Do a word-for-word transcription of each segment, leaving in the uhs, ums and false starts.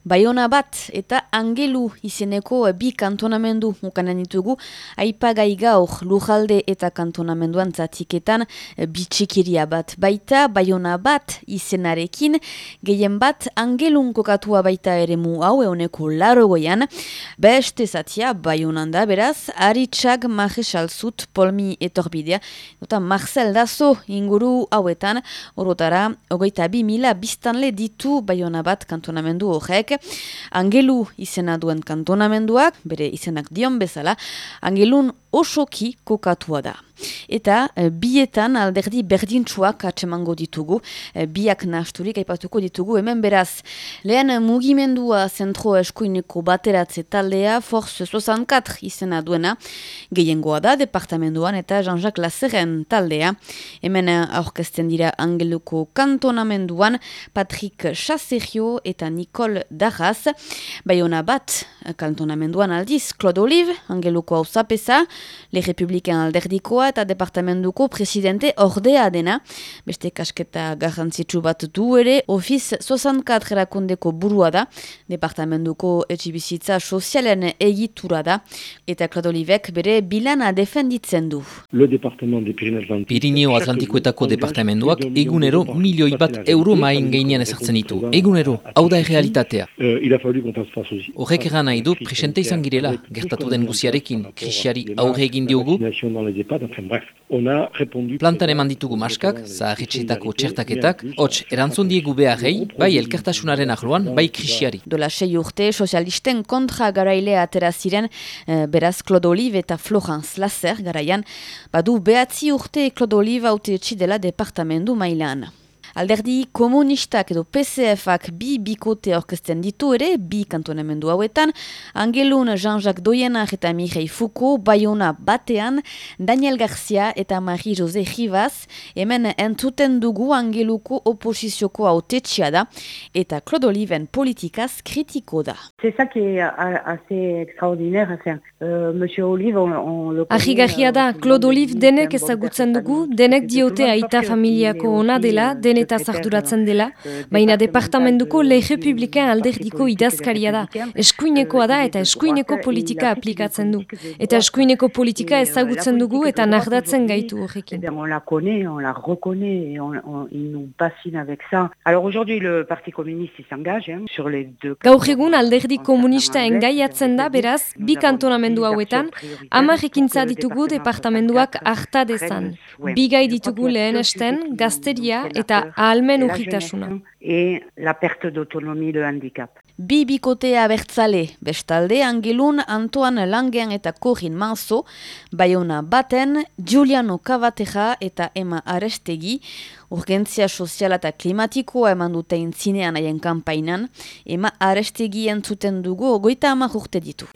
Baiona bat eta Angelu izeneko bi kantonamendu ukanen ditugu, aipagai gaur lujalde eta kantonamenduan zatiketan bitxikiria bat baita, Baiona bat izenarekin, gehien bat Angelun kokatua baita eremu hau euneko larogoian, beste zatia Baionan da beraz, Aritxak, Majesalzut, Polmi etorbidea, eta Marcel Dazo inguru hauetan, orotara, ogoita bi mila biztanle ditu Baiona bat kantonamendu horrek. Angelu izena duen kantonamenduak, bere izenak dion bezala, Angelun osoki kokatua da. Eta e, bietan alderdi berdintsuak atsemango ditugu, e, biak nahasturik aipatuko ditugu, hemen beraz, lehen mugimendua zentro eskuineko bateratze taldea, Force soixante-quatre izena duena, gehiengoa da departamenduan eta Jean-Jacques Lazeren taldea, hemen aurkezten dira Angeluko kantonamenduan, Patrick Chasserio eta Nicole Darras, Baiona bat kantonamenduan aldiz, Claude Olive, Angeluko hauzapesa, Le Republikan alderdikoa eta departamentuko presidente ordea dena, beste kasketa garrantzitsu bat du ere, Office soixante-quatre erakundeko burua da, departamentuko etxibizitza sozialen egitura da, eta Claude Olivek bere bilana defenditzen du. Pirineo Atlantikoetako departamentuak egunero milioi bat euro main gainean ezartzen ditu. Egunero, hau da errealitatea. Horrek eran nahi du presente izan girela, gertatu den guziarekin, krisiari aurre egin diogu. Plantan eman ditugu maskak, zaharretxetako txertaketak, hots erantzun diegu beharrei, bai elkartasunaren arloan, bai krisiari. Dola sei urte, sozialisten kontra garailea atera ziren, eh, beraz Claude Olive eta Florence Lazer garaian, badu behatzi urte Claude Olive haute etxidela departamendu mailan. Alderdi komunistak edo P C F-ak bi bikote aurkezten ditu ere, bi kantonamendu hauetan, Angelun Jean-Jacques Doyenak eta Mireille Foucault, Baiona batean, Daniel Garcia eta Marie-José Rivas, hemen entzuten dugu Angeluko oposizioko hautetxea da, eta Claude Oliven politikaz kritiko da. C'est ça qui est assez extraordinaire. Enfin, euh, Monsieur Olive, on, on le connaît. Argigarria da, Claude Olive denek ezagutzen dugu, denek diote aita familiako ona dela, denek eta zarduratzen dela, baina departamentuko Le Republikan alderdiko idazkaria da. Eskuinekoa da eta eskuineko politika aplikatzen du. Eta eskuineko politika ezagutzen dugu eta nardatzen gaitu horrekin. On la connaît, on la reconnaît, et on, on, il nous bassine avec ça. Alors aujourd'hui, le Parti communiste s'engage hein, sur les deux... Gaur egun alderdi komunista engaiatzen da, beraz, bi kantonamendu hauetan, hamar ekintza ditugu departamentuak harta dezan. Bi gai ditugu lehenesten, gazteria eta ahalmen urritasuna. Et la perte d'autonomie, le handicap. Bi bikotea bertzale, bestalde Angelun Antoine Langen eta Corinne Manso, Baiona baten, Giuliano Cavateja eta Emma Arestegi, urgentzia soziala eta klimatikoa eman dutein zinean haien kanpainan, Emma Arestegi entzuten dugu ogoita hamar urte ditu.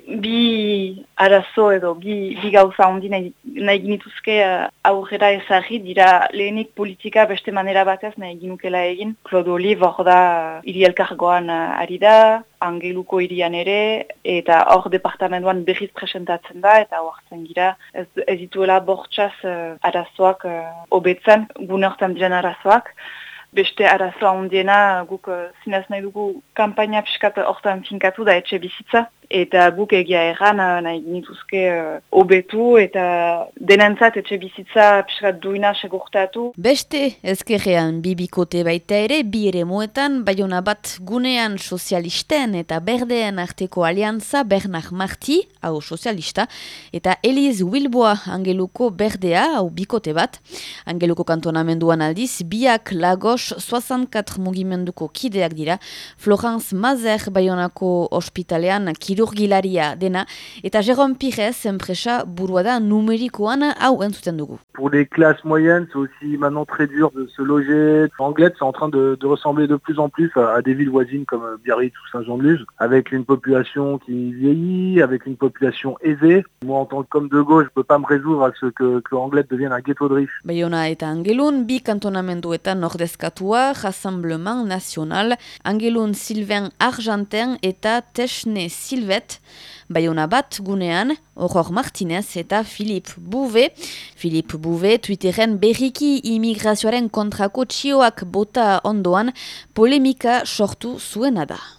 Bi arazo edo, bi, bi gauza ondi nahi, nahi ginituzke uh, aurrera ezagri, dira lehenik politika beste manera batez nahi ginukela egin. Claude Olive hor da hiri elkargoan uh, ari da, Angeluko hirian ere, eta hor departamentuan berriz presentatzen da, eta hortzen gira ez, ez dituela bortxaz uh, arazoak hobetzen, uh, gune hortan diren arazoak. Beste arazoa ondiena guk uh, zinez nahi dugu kampaina piskat hortan finkatu da etxe bizitza, eta guk egia erran nahi ginituzke hobetu uh, eta denentzat etxe bizitza piskat duina segurtatu. Beste ezkerrean bi bikote baita ere, bi ere moetan, Baiona bat gunean sozialisten eta berdeen arteko aliantza Bernard Marti, hau sozialista, eta Elise Wilboa Angeluko berdea, hau bikote bat. Angeluko kantonamenduan aldiz, biak Lagos soixante-quatre mugimenduko kideak dira, Florence Mazer Baionako ospitalean kirurgilaria dena, eta Jérôme Pires enpresa burua da numerikoan hau entzuten dugu. Pour les classes moyennes, c'est aussi maintenant très dur de se loger. Anglette, c'est en train de, de ressembler de plus en plus à, à des villes voisines comme Biarritz ou Saint-Jean-de-Luz, avec une population qui vieillit, avec une population aisée. Moi, en tant qu'homme de gauche, je peux pas me résoudre à ce que, que Anglette devienne un ghetto de riches. Baiona eta Angelun, bi kantonamenduetan ordezkatua, Rassemblement National, Angelun Sylvain Argentin eta Tesne Silvet, Baiona bat gunean, Aurore Martinez eta Philippe Bouvet. Philippe Bouvet, Twitteren berriki immigrazioaren kontrako txioak bota ondoan, polemika sortu zuena da.